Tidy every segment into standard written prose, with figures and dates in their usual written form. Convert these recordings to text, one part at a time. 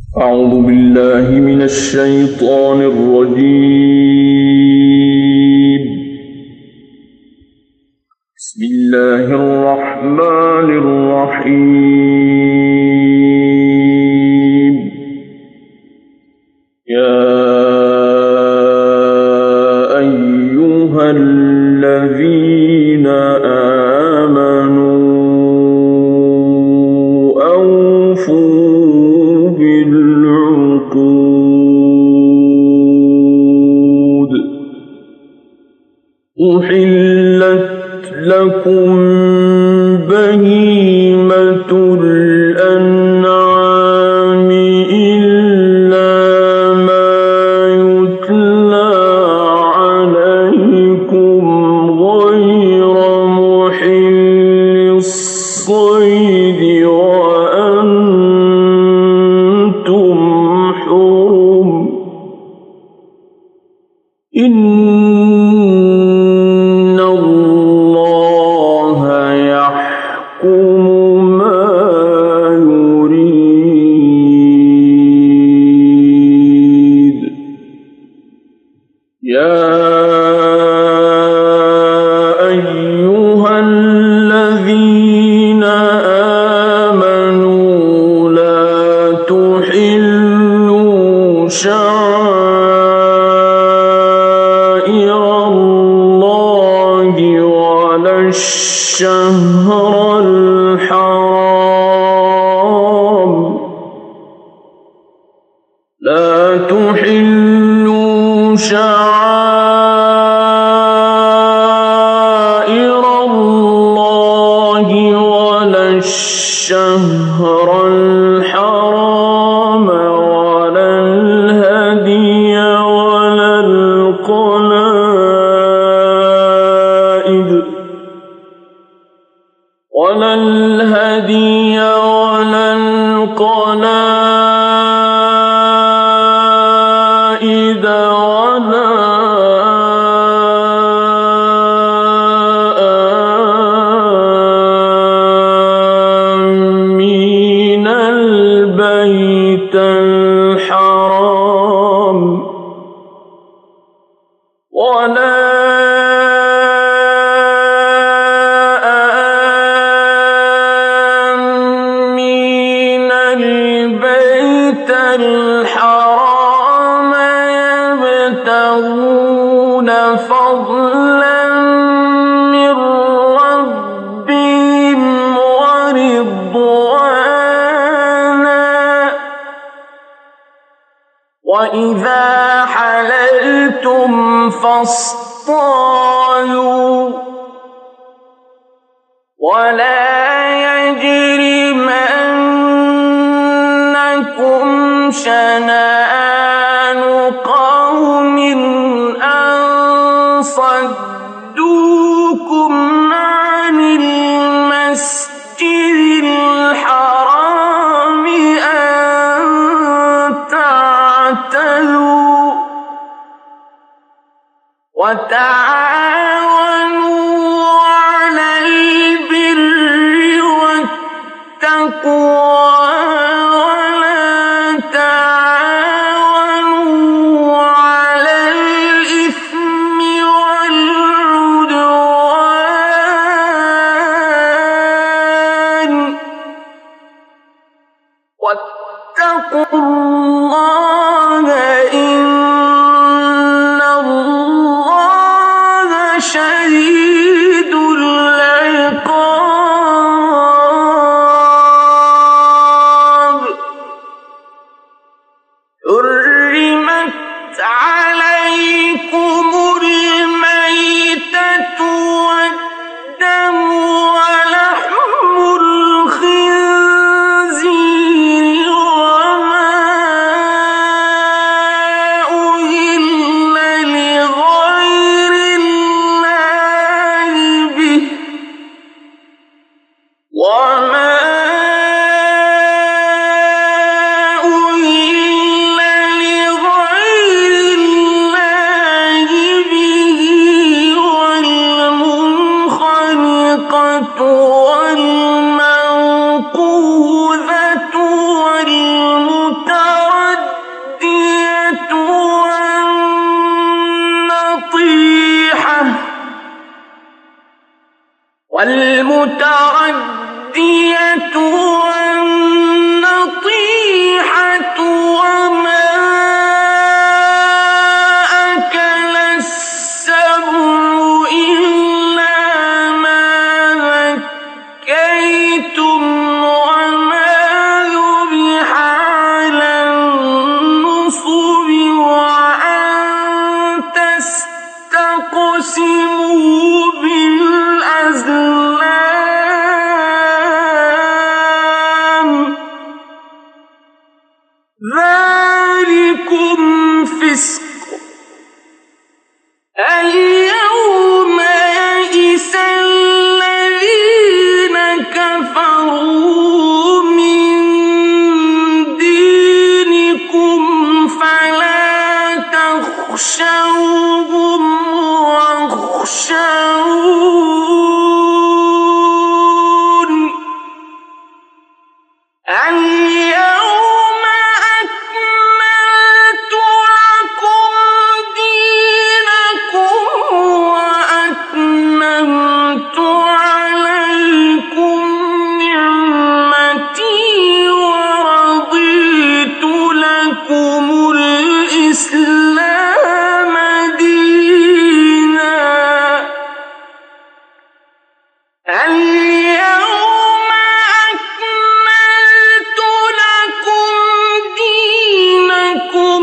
أعوذ بالله من الشيطان الرجيم. بسم الله الرحمن الرحيم. يا أيها الذين آمنوا أوفوا بالعقود. أحلت لكم بهيمة الأنعام إلا ما يتلى عليكم غير محل الصيد وأنتم حرم. إن الله يحكم ما يريد. يا أيها الذين آمنوا لا تحلوا شعائر الله ولا الشهر الحرام. لا تحلوا شعائر الله ولا الشهر الحرام ولا الهدي ولا القلائد ولا آمين البيت الحرام ولا آمين البيت الحرام يبتغون فضلا من ربهم ورضوانا. وإذا حللتم فاصطادوا ولا يجرمنكم شنآن قوم أن صدوكم عن المسجد الحرام أن تعتدوا. وتعاونوا على البر والتقوى ولا تعاونوا على الإثم والعدوان. واتقوا الله إن الله شديد العقاب. حرمت عليكم الميتة والدم ولحم الخنزير وما المتردية والنطيحة وما أكل السبع إلا ما ذكيتم وما ذبح على النصب وأن تستقسموا بالأزلام ذلكم فسق. اليوم يئس الذين كفروا من دينكم فلا تخشوهم واخشون اليوم أكملت لكم دينكم وأتممت عليكم نعمتي ورضيت لكم الإسلام دينا. اليوم أكملت لكم دينكم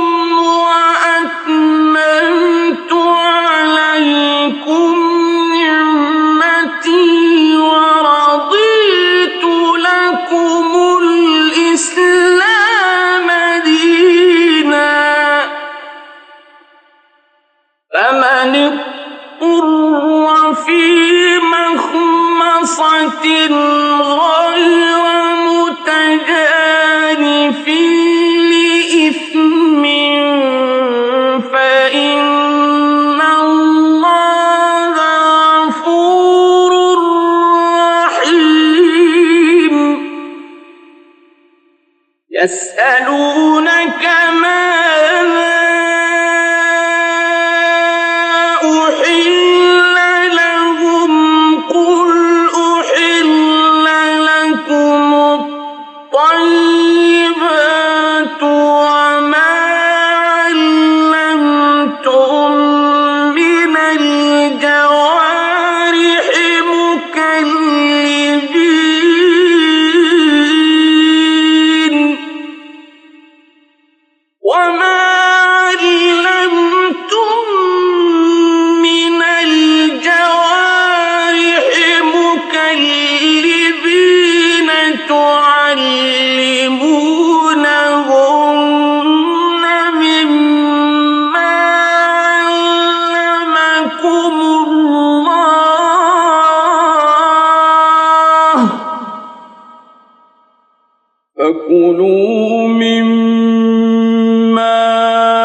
وأتممت عليكم نعمتي ورضيت لكم الإسلام دينا. فمن اضطر في مخمصة غير متجانف لإثم فإن الله غفور رحيم. يسألونك ماذا أحل لهم قل أحل لكم الطيبات وما علمتم من الجوارح مكلبين وما علمتم من الجوارح مكلبين تعلمونهن مما علمكم الله فكلوا مما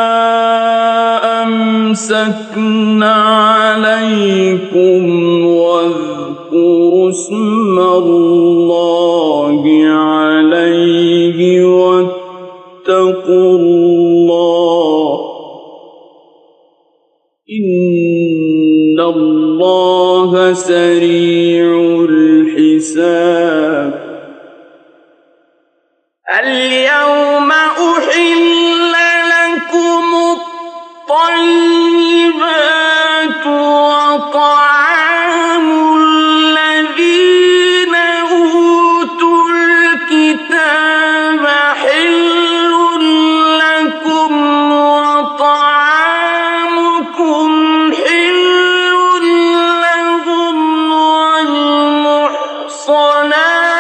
أمسكن عليكم واذكروا اسم الله عليه واتقوا الله إن الله سريع الحساب. اليوم أحل لكم الطيبات وطعام الذين أوتوا الكتاب حل لكم وطعامكم حل لهم والمحصنات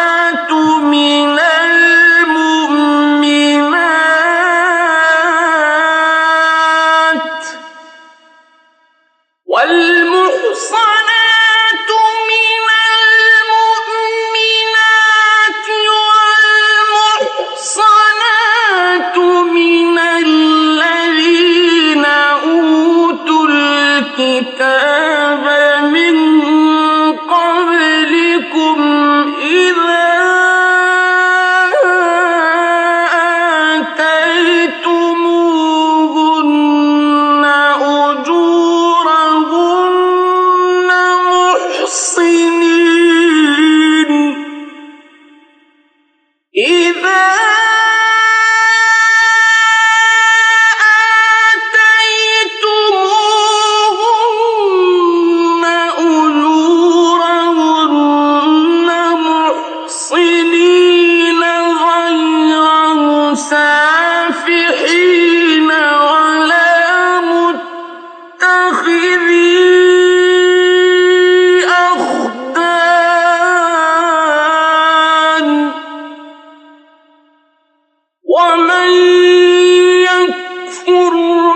يكفر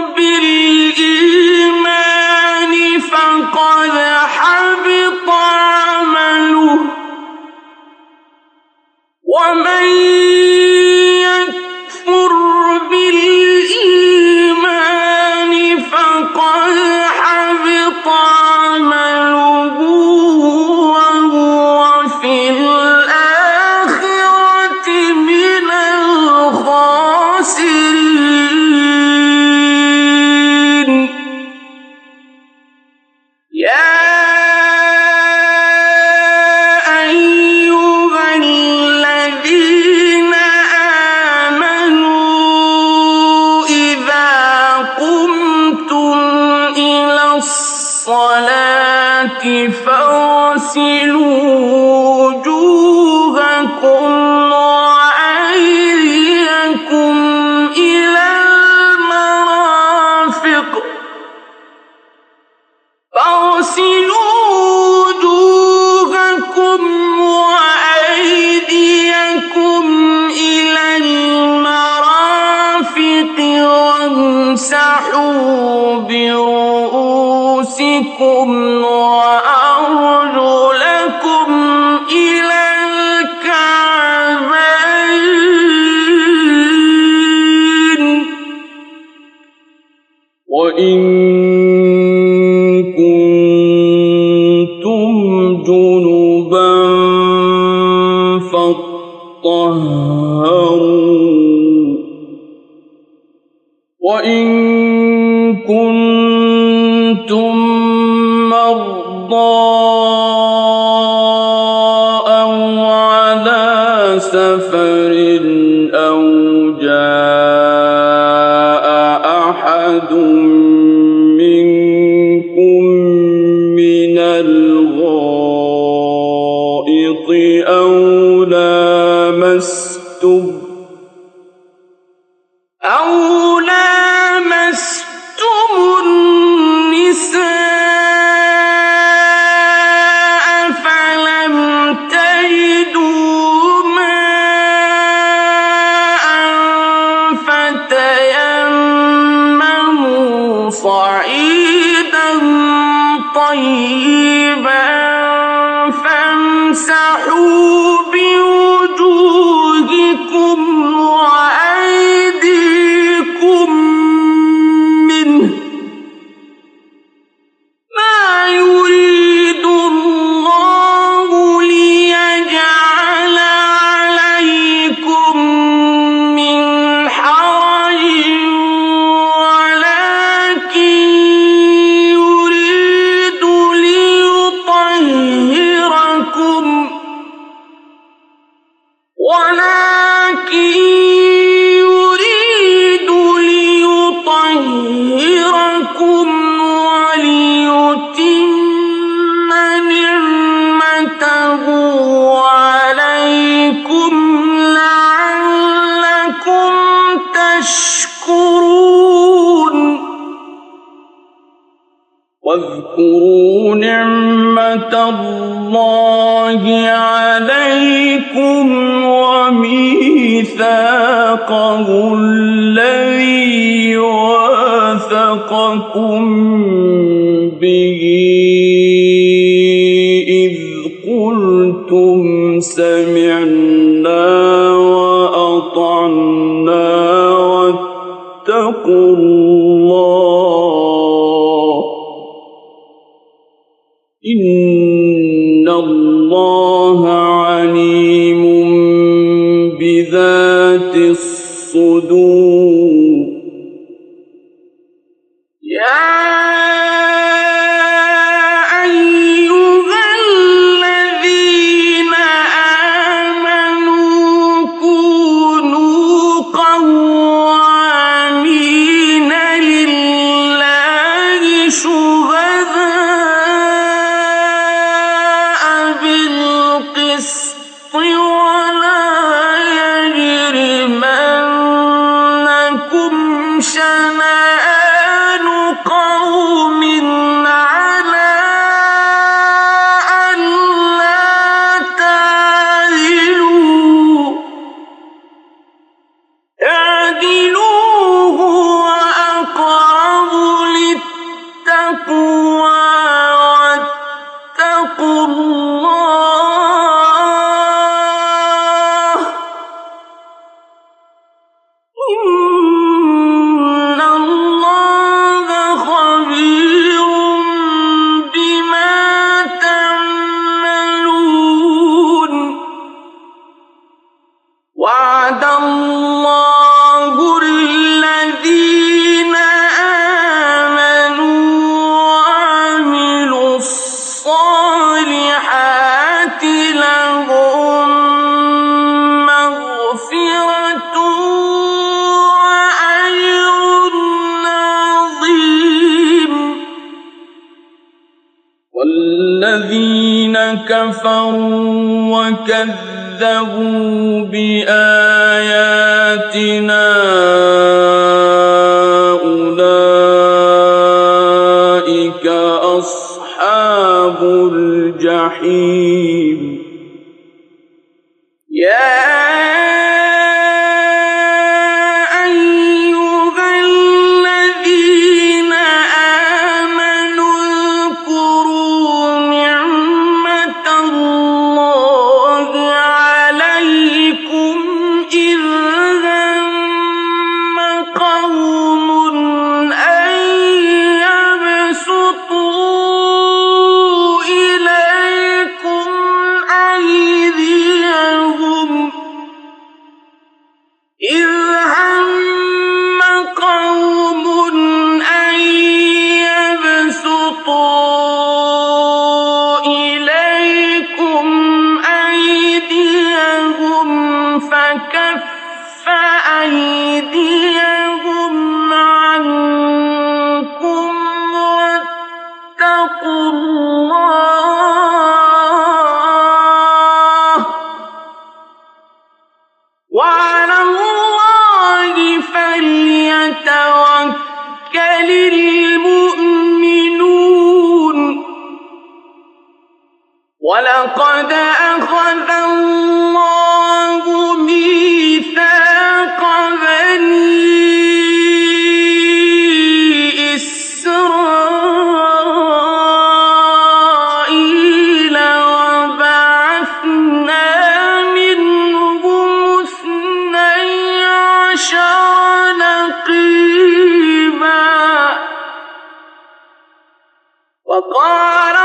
بالإيمان فقد حبط عمله ومن يكفر بالإيمان فقد حبط عمله وهو في الآخرة من الخاسرين. يا أيها الذين آمنوا إذا قمتم إلى الصلاة فاغسلوا وجوهكم وأيديكم إلى المرافق وامسحوا برؤوسكم وأرجلكم إلى الكعبين وإن كنتم جنبا فاطهروا وإن كنتم مرضى أو على سفر أو جاء أحد منكم من الغائط أو لامستم النساء فلم تجدوا ماء فتيمموا صعيدا طيبا فامسحوا بوجوهكم وأيديكم منه ما يريد الله ليجعل عليكم من حرج ولكن يريد ليطهركم وليتم نعمته عليكم لعلكم تشكرون. واذكروا نعمة الله عليكم وميثاقه الذي واثقكم به إذ قلتم سمعنا وأطعنا واتقوا الله إن الله عليم بذات الصدور. يا أيها الذين آمنوا كونوا قوامين لله شهداء بالقسط ولا يجرمنكم شنآن قوم على ألا تعدلوا اعدلوا كفروا وكذبوا بآياتنا أولئك أصحاب الجحيم ولقد أخذ الله ميثاق بني إسرائيل وبعثنا منهم 12 نقيبا وقال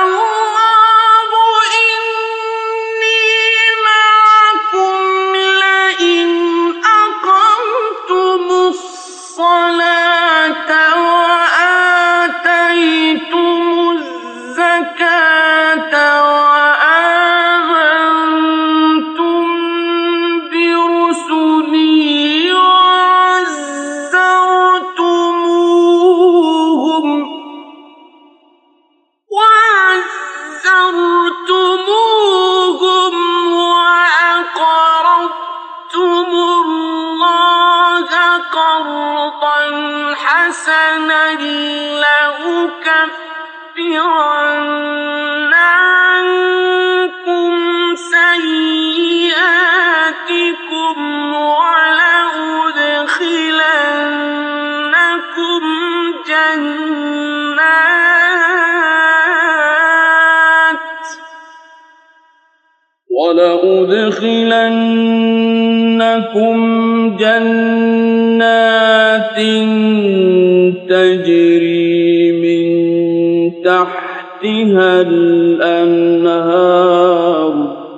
لأكفرن عنكم سيئاتكم ولأدخلنكم جنات تجري من تحتها الأنهار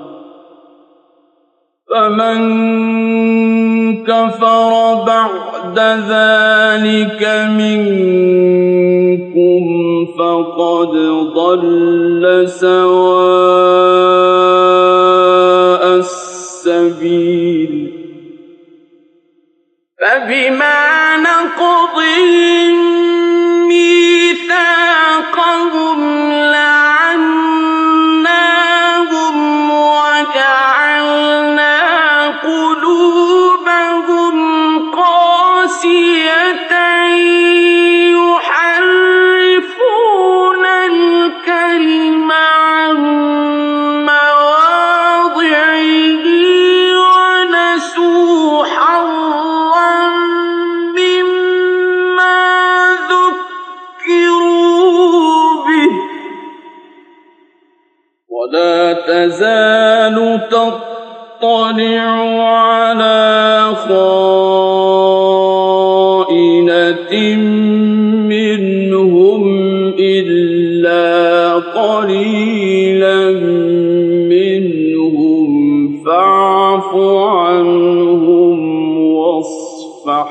فمن كفر بعد ذلك منكم فقد ضل سواء السبيل فبما نقضهم ميثاقهم لعناهم وجعلنا قلوبهم قاسية يحرفون الكلم عن مواضعه ونسوا حظا مما ذكروا به ولا تزال تطلع على خائنة منهم إلا قليلا منهم فاعف عنهم واصفح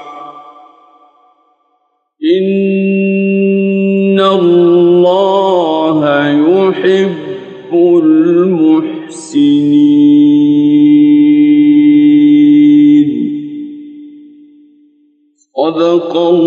إن الله يحب المحسنين صدق